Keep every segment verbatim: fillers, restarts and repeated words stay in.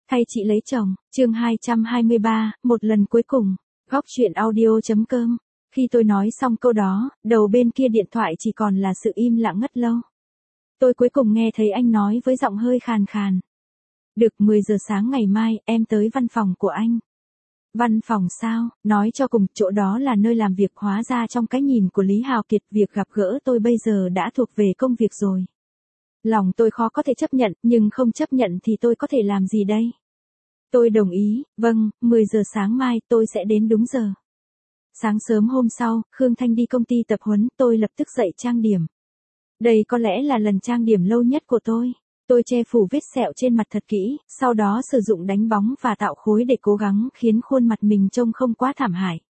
Thay chị lấy chồng, chương hai trăm hai mươi ba, một lần cuối cùng, góc chuyện audio.com. Khi tôi nói xong câu đó, đầu bên kia điện thoại chỉ còn là sự im lặng ngất lâu. Tôi cuối cùng nghe thấy anh nói với giọng hơi khàn khàn. Được, mười giờ sáng ngày mai, em tới văn phòng của anh. Văn phòng sao? Nói cho cùng, chỗ đó là nơi làm việc. Hóa ra trong cái nhìn của Lý Hào Kiệt, việc gặp gỡ tôi bây giờ đã thuộc về công việc rồi. Lòng tôi khó có thể chấp nhận, nhưng không chấp nhận thì tôi có thể làm gì đây? Tôi đồng ý, vâng, mười giờ sáng mai tôi sẽ đến đúng giờ. Sáng sớm hôm sau, Khương Thanh đi công ty tập huấn, tôi lập tức dậy trang điểm. Đây có lẽ là lần trang điểm lâu nhất của tôi. Tôi che phủ vết sẹo trên mặt thật kỹ, sau đó sử dụng đánh bóng và tạo khối để cố gắng khiến khuôn mặt mình trông không quá thảm hại.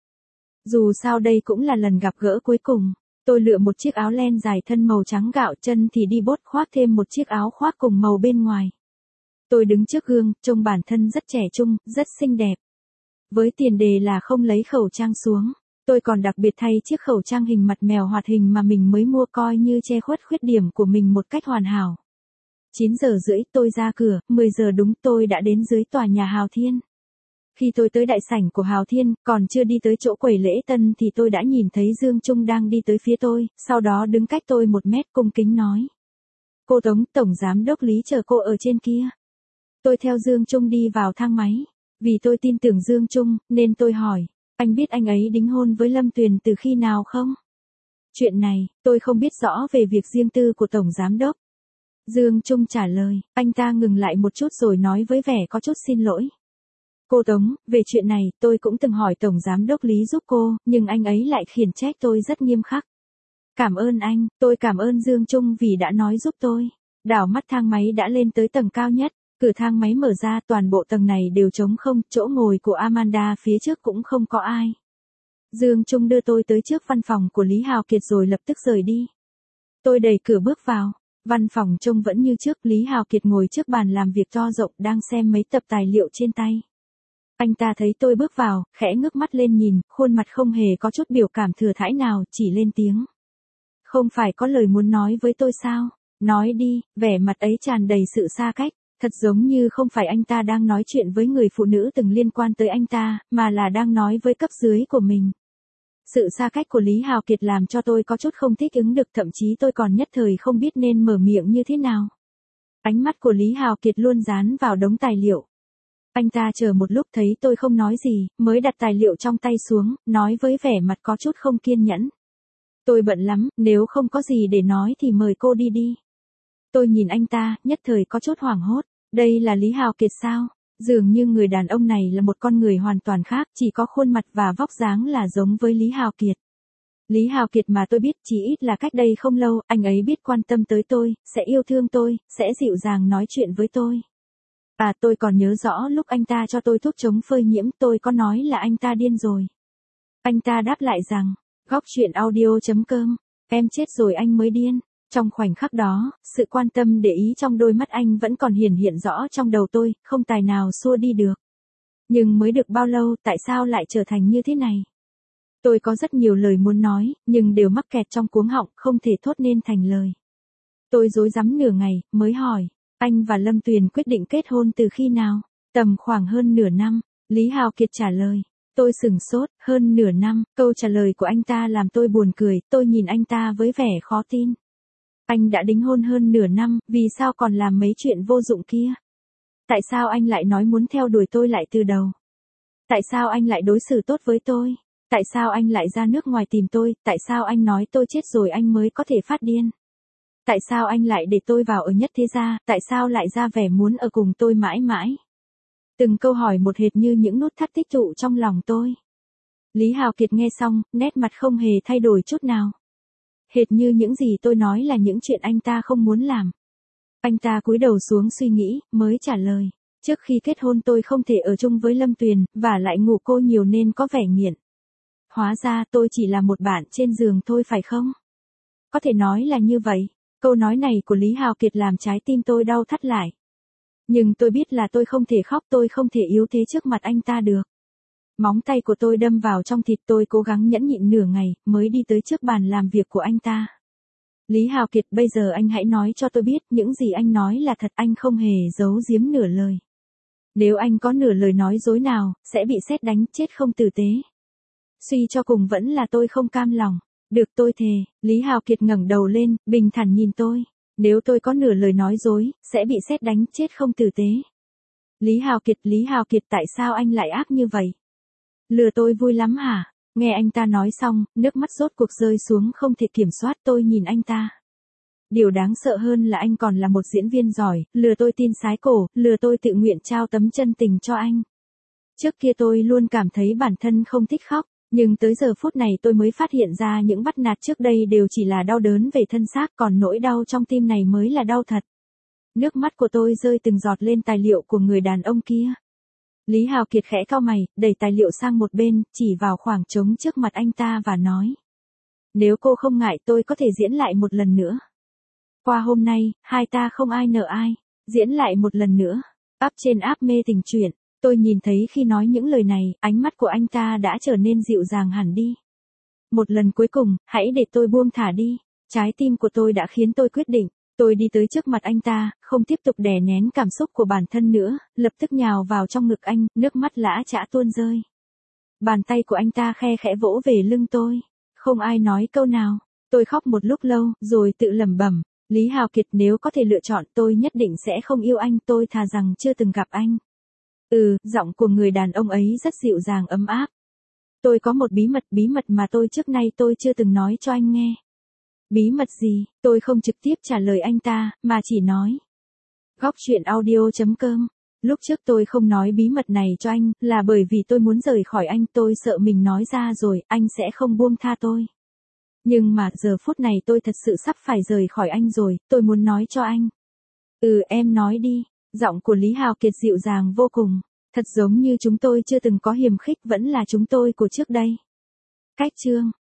Dù sao đây cũng là lần gặp gỡ cuối cùng. Tôi lựa một chiếc áo len dài thân màu trắng gạo, chân thì đi bốt khoác thêm một chiếc áo khoác cùng màu bên ngoài. Tôi đứng trước gương, trông bản thân rất trẻ trung, rất xinh đẹp. Với tiền đề là không lấy khẩu trang xuống, tôi còn đặc biệt thay chiếc khẩu trang hình mặt mèo hoạt hình mà mình mới mua coi như che khuất khuyết điểm của mình một cách hoàn hảo. chín giờ rưỡi tôi ra cửa, mười giờ đúng tôi đã đến dưới tòa nhà Hào Thiên. Khi tôi tới đại sảnh của Hào Thiên, còn chưa đi tới chỗ quầy lễ tân thì tôi đã nhìn thấy Dương Trung đang đi tới phía tôi, sau đó đứng cách tôi một mét cung kính nói. Cô Tống, Tổng Giám đốc Lý chờ cô ở trên kia. Tôi theo Dương Trung đi vào thang máy. Vì tôi tin tưởng Dương Trung, nên tôi hỏi, anh biết anh ấy đính hôn với Lâm Tuyền từ khi nào không? Chuyện này, tôi không biết rõ về việc riêng tư của Tổng Giám đốc. Dương Trung trả lời, anh ta ngừng lại một chút rồi nói với vẻ có chút xin lỗi. Cô Tống, về chuyện này, tôi cũng từng hỏi Tổng Giám đốc Lý giúp cô, nhưng anh ấy lại khiển trách tôi rất nghiêm khắc. Cảm ơn anh, tôi cảm ơn Dương Trung vì đã nói giúp tôi. Đảo mắt thang máy đã lên tới tầng cao nhất. Cửa thang máy mở ra, toàn bộ tầng này đều trống không, chỗ ngồi của Amanda phía trước cũng không có ai. Dương Trung đưa tôi tới trước văn phòng của Lý Hào Kiệt rồi lập tức rời đi. Tôi đẩy cửa bước vào, văn phòng trông vẫn như trước, Lý Hào Kiệt ngồi trước bàn làm việc to rộng đang xem mấy tập tài liệu trên tay. Anh ta thấy tôi bước vào, khẽ ngước mắt lên nhìn, khuôn mặt không hề có chút biểu cảm thừa thãi nào, chỉ lên tiếng. Không phải có lời muốn nói với tôi sao? Nói đi, vẻ mặt ấy tràn đầy sự xa cách. Thật giống như không phải anh ta đang nói chuyện với người phụ nữ từng liên quan tới anh ta, mà là đang nói với cấp dưới của mình. Sự xa cách của Lý Hào Kiệt làm cho tôi có chút không thích ứng được, thậm chí tôi còn nhất thời không biết nên mở miệng như thế nào. Ánh mắt của Lý Hào Kiệt luôn dán vào đống tài liệu. Anh ta chờ một lúc thấy tôi không nói gì, mới đặt tài liệu trong tay xuống, nói với vẻ mặt có chút không kiên nhẫn. Tôi bận lắm, nếu không có gì để nói thì mời cô đi đi. Tôi nhìn anh ta, nhất thời có chút hoảng hốt. Đây là Lý Hào Kiệt sao? Dường như người đàn ông này là một con người hoàn toàn khác, chỉ có khuôn mặt và vóc dáng là giống với Lý Hào Kiệt. Lý Hào Kiệt mà tôi biết chỉ ít là cách đây không lâu, anh ấy biết quan tâm tới tôi, sẽ yêu thương tôi, sẽ dịu dàng nói chuyện với tôi. À, tôi còn nhớ rõ lúc anh ta cho tôi thuốc chống phơi nhiễm, tôi có nói là anh ta điên rồi. Anh ta đáp lại rằng, góc chuyện audio.com, em chết rồi anh mới điên. Trong khoảnh khắc đó, sự quan tâm để ý trong đôi mắt anh vẫn còn hiển hiện rõ trong đầu tôi, không tài nào xua đi được. Nhưng mới được bao lâu, tại sao lại trở thành như thế này? Tôi có rất nhiều lời muốn nói, nhưng đều mắc kẹt trong cuống họng, không thể thốt nên thành lời. Tôi rối rắm nửa ngày, mới hỏi, anh và Lâm Tuyền quyết định kết hôn từ khi nào? Tầm khoảng hơn nửa năm, Lý Hào Kiệt trả lời. Tôi sửng sốt, hơn nửa năm, câu trả lời của anh ta làm tôi buồn cười, tôi nhìn anh ta với vẻ khó tin. Anh đã đính hôn hơn nửa năm, vì sao còn làm mấy chuyện vô dụng kia? Tại sao anh lại nói muốn theo đuổi tôi lại từ đầu? Tại sao anh lại đối xử tốt với tôi? Tại sao anh lại ra nước ngoài tìm tôi? Tại sao anh nói tôi chết rồi anh mới có thể phát điên? Tại sao anh lại để tôi vào ở nhất thế gia? Tại sao lại ra vẻ muốn ở cùng tôi mãi mãi? Từng câu hỏi một hệt như những nút thắt tích tụ trong lòng tôi. Lý Hào Kiệt nghe xong, nét mặt không hề thay đổi chút nào. Hệt như những gì tôi nói là những chuyện anh ta không muốn làm. Anh ta cúi đầu xuống suy nghĩ, mới trả lời. Trước khi kết hôn tôi không thể ở chung với Lâm Tuyền, và lại ngủ cô nhiều nên có vẻ nghiện. Hóa ra tôi chỉ là một bạn trên giường thôi phải không? Có thể nói là như vậy. Câu nói này của Lý Hào Kiệt làm trái tim tôi đau thắt lại. Nhưng tôi biết là tôi không thể khóc, tôi không thể yếu thế trước mặt anh ta được. Móng tay của tôi đâm vào trong thịt, tôi cố gắng nhẫn nhịn nửa ngày, mới đi tới trước bàn làm việc của anh ta. Lý Hào Kiệt, bây giờ anh hãy nói cho tôi biết, những gì anh nói là thật, anh không hề giấu giếm nửa lời. Nếu anh có nửa lời nói dối nào, sẽ bị sét đánh chết không tử tế. Suy cho cùng vẫn là tôi không cam lòng. Được tôi thề, Lý Hào Kiệt ngẩng đầu lên, bình thản nhìn tôi. Nếu tôi có nửa lời nói dối, sẽ bị sét đánh chết không tử tế. Lý Hào Kiệt, Lý Hào Kiệt tại sao anh lại ác như vậy? Lừa tôi vui lắm hả? Nghe anh ta nói xong, nước mắt rốt cuộc rơi xuống không thể kiểm soát. Tôi nhìn anh ta. Điều đáng sợ hơn là anh còn là một diễn viên giỏi, lừa tôi tin sái cổ, lừa tôi tự nguyện trao tấm chân tình cho anh. Trước kia tôi luôn cảm thấy bản thân không thích khóc, nhưng tới giờ phút này tôi mới phát hiện ra những bắt nạt trước đây đều chỉ là đau đớn về thân xác, còn nỗi đau trong tim này mới là đau thật. Nước mắt của tôi rơi từng giọt lên tài liệu của người đàn ông kia. Lý Hào Kiệt khẽ cau mày, đẩy tài liệu sang một bên, chỉ vào khoảng trống trước mặt anh ta và nói. Nếu cô không ngại tôi có thể diễn lại một lần nữa. Qua hôm nay, hai ta không ai nợ ai. Diễn lại một lần nữa. Áp trên áp mê tình truyện. Tôi nhìn thấy khi nói những lời này, ánh mắt của anh ta đã trở nên dịu dàng hẳn đi. Một lần cuối cùng, hãy để tôi buông thả đi. Trái tim của tôi đã khiến tôi quyết định. Tôi đi tới trước mặt anh ta, không tiếp tục đè nén cảm xúc của bản thân nữa, lập tức nhào vào trong ngực anh, nước mắt lã chã tuôn rơi. Bàn tay của anh ta khe khẽ vỗ về lưng tôi. Không ai nói câu nào. Tôi khóc một lúc lâu, rồi tự lẩm bẩm. Lý Hào Kiệt, nếu có thể lựa chọn tôi nhất định sẽ không yêu anh, tôi thà rằng chưa từng gặp anh. Ừ, giọng của người đàn ông ấy rất dịu dàng ấm áp. Tôi có một bí mật, bí mật mà tôi trước nay tôi chưa từng nói cho anh nghe. Bí mật gì? Tôi không trực tiếp trả lời anh ta, mà chỉ nói. Góc truyện audio chấm com. Lúc trước tôi không nói bí mật này cho anh, là bởi vì tôi muốn rời khỏi anh, tôi sợ mình nói ra rồi, anh sẽ không buông tha tôi. Nhưng mà giờ phút này tôi thật sự sắp phải rời khỏi anh rồi, tôi muốn nói cho anh. Ừ, em nói đi. Giọng của Lý Hào Kiệt dịu dàng vô cùng. Thật giống như chúng tôi chưa từng có hiềm khích, vẫn là chúng tôi của trước đây. Cách chương